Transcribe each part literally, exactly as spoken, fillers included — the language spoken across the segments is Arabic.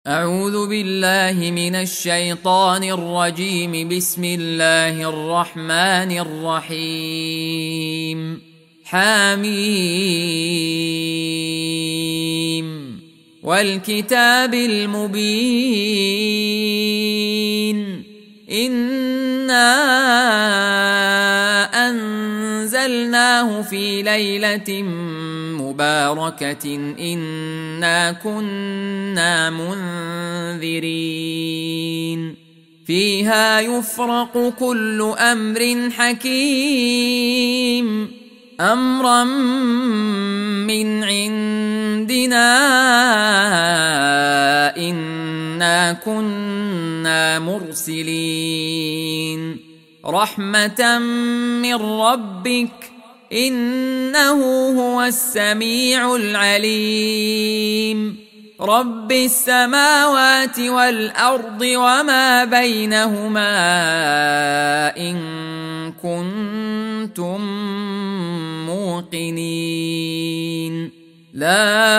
أعوذ بالله من الشيطان الرجيم. بسم الله الرحمن الرحيم. حميم والكتاب المبين. إنا أنزلناه في ليلة مباركة إنا كنا منذرين فيها يفرق كل أمر حكيم أمرا من عندنا إنا كنا مرسلين رحمة من ربك إنه هو السميع العليم رب السماوات والأرض وما بينهما إن كنتم موقنين. لا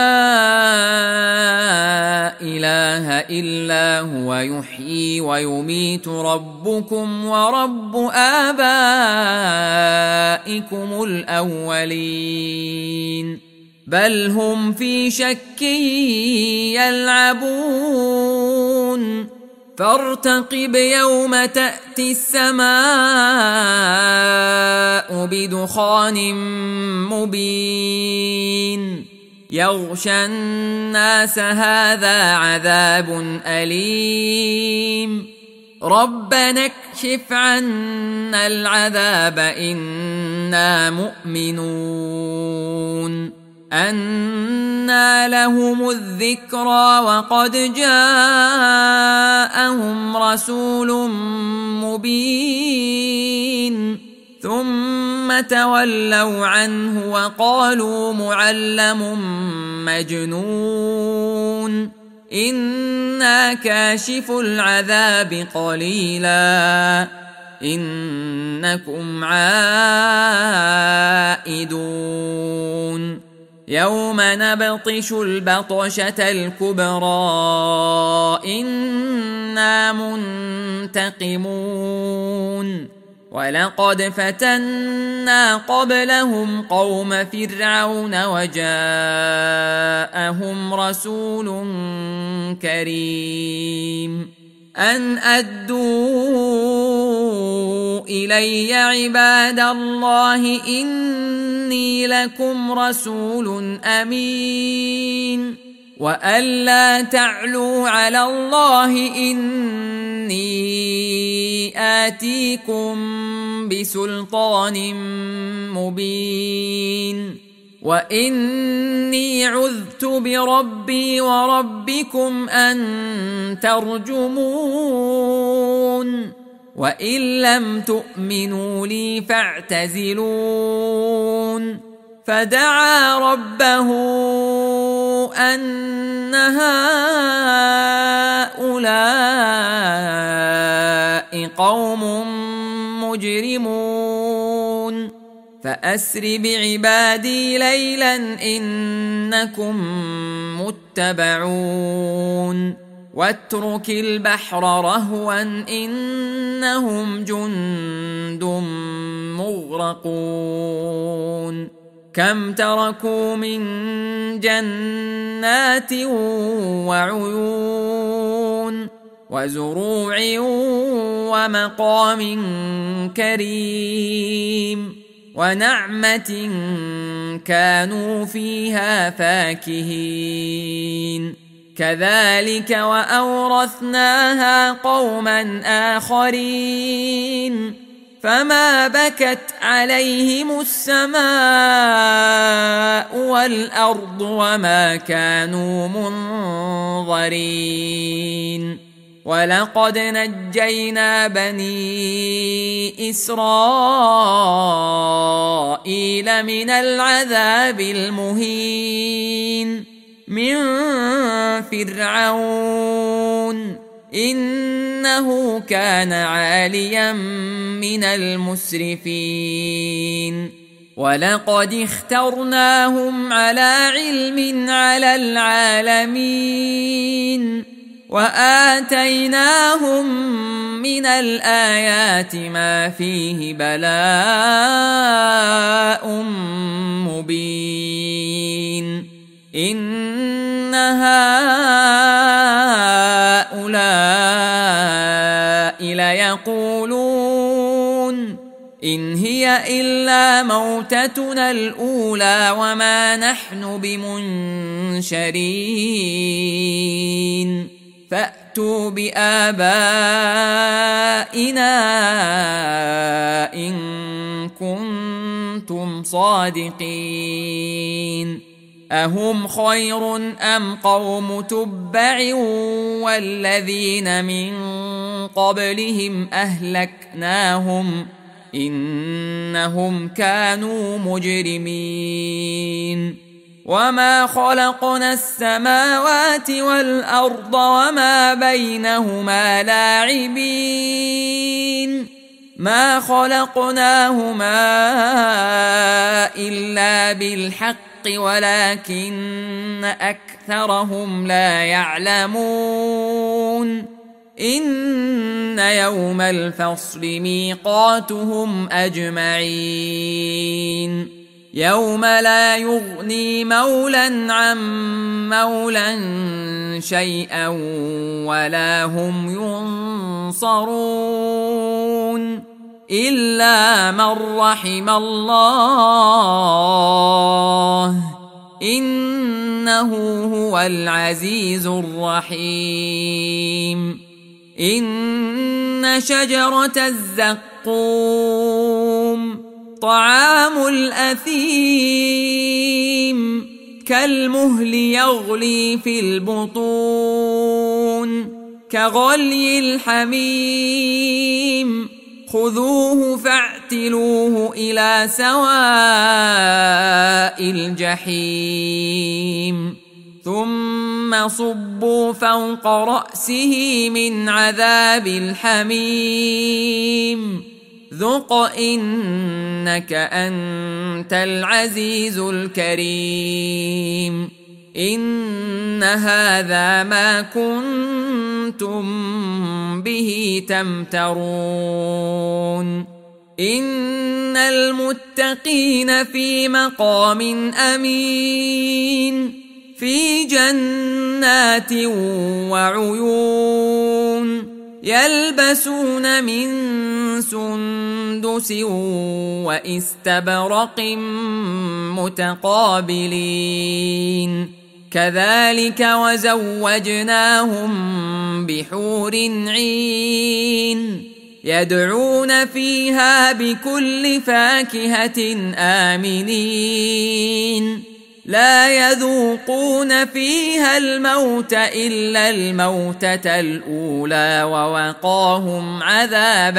إله إلا هو يحيي ويميت ربكم ورب آبائكم الأولين بل هم في شك يلعبون فارتقب يوم تأتي السماء بدخان مبين يغشى الناس هذا عذاب أليم ربنا اكشف عنا العذاب إنا مؤمنون. أنى لهم الذكرى وقد جاءهم رسول مبين ثم تولوا عنه وقالوا معلم مجنون إنا كاشف العذاب قليلا إنكم عائدون يوم نبطش البطشة الكبرى إنا منتقمون ولقد فتنا قبلهم قوم فرعون وجاءهم رسول كريم أن أدوا إلي عباد الله إني لكم رسول أمين وأن لا تعلوا على الله إني آتيكم بسلطان مبين وإني عذت بربي وربكم أن ترجمون وإن لم تؤمنوا لي فاعتزلون. فدعا ربه أن هؤلاء قوم مجرمون فأسر بعبادي ليلا إنكم متبعون واترك البحر رهوا إنهم جند مغرقون كم تركوا من جنات وعيون وزروع ومقام كريم ونعمة كانوا فيها فاكهين كذلك وأورثناها قوما آخرين فما بكت عليهم السماء والأرض وما كانوا منظرين ولقد نجينا بني إسرائيل من العذاب المهين من فرعون إنه كان عاليا من المسرفين ولقد اخترناهم على علم على العالمين وآتيناهم من الآيات ما فيه بلاء مبين إن هؤلاء ليقولون إن هي إلا موتتنا الأولى وما نحن بمنشرين فأتوا بآبائنا إن كنتم صادقين أهم خير أم قوم تبع والذين من قبلهم أهلكناهم إنهم كانوا مجرمين وما خلقنا السماوات والأرض وما بينهما لاعبين ما خلقناهما إلا بالحق ولكن أكثرهم لا يعلمون إن يوم الفصل ميقاتهم أجمعين يوم لا يغني مولا عن مولا شيئا ولا هم ينصرون إلا من رحم الله إنه هو العزيز الرحيم إن شجرة الزقوم طعام الأثيم كالمهل يغلي في البطون كغلي الحميم خذوه فاعتلوه إلى سواء الجحيم ثم صبوا فوق رأسه من عذاب الحميم ذق إنك أنت العزيز الكريم إن هذا ما كنتم به تمترون إن المتقين في مقام أمين في جنات وعيون يلبسون من سندس واستبرق متقابلين كذلك وزوجناهم بحور عين يدعون فيها بكل فاكهة آمنين لا يذوقون فيها الموت إلا الموتة الأولى ووقاهم عذاب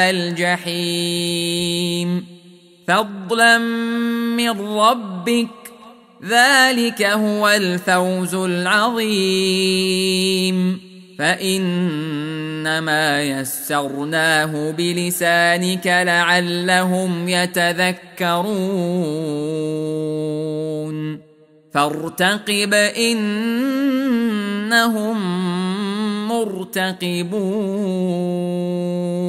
الجحيم فضلا من ربك ذلك هو الفوز العظيم فإنما يسرناه بلسانك لعلهم يتذكرون فارتقب إنهم مرتقبون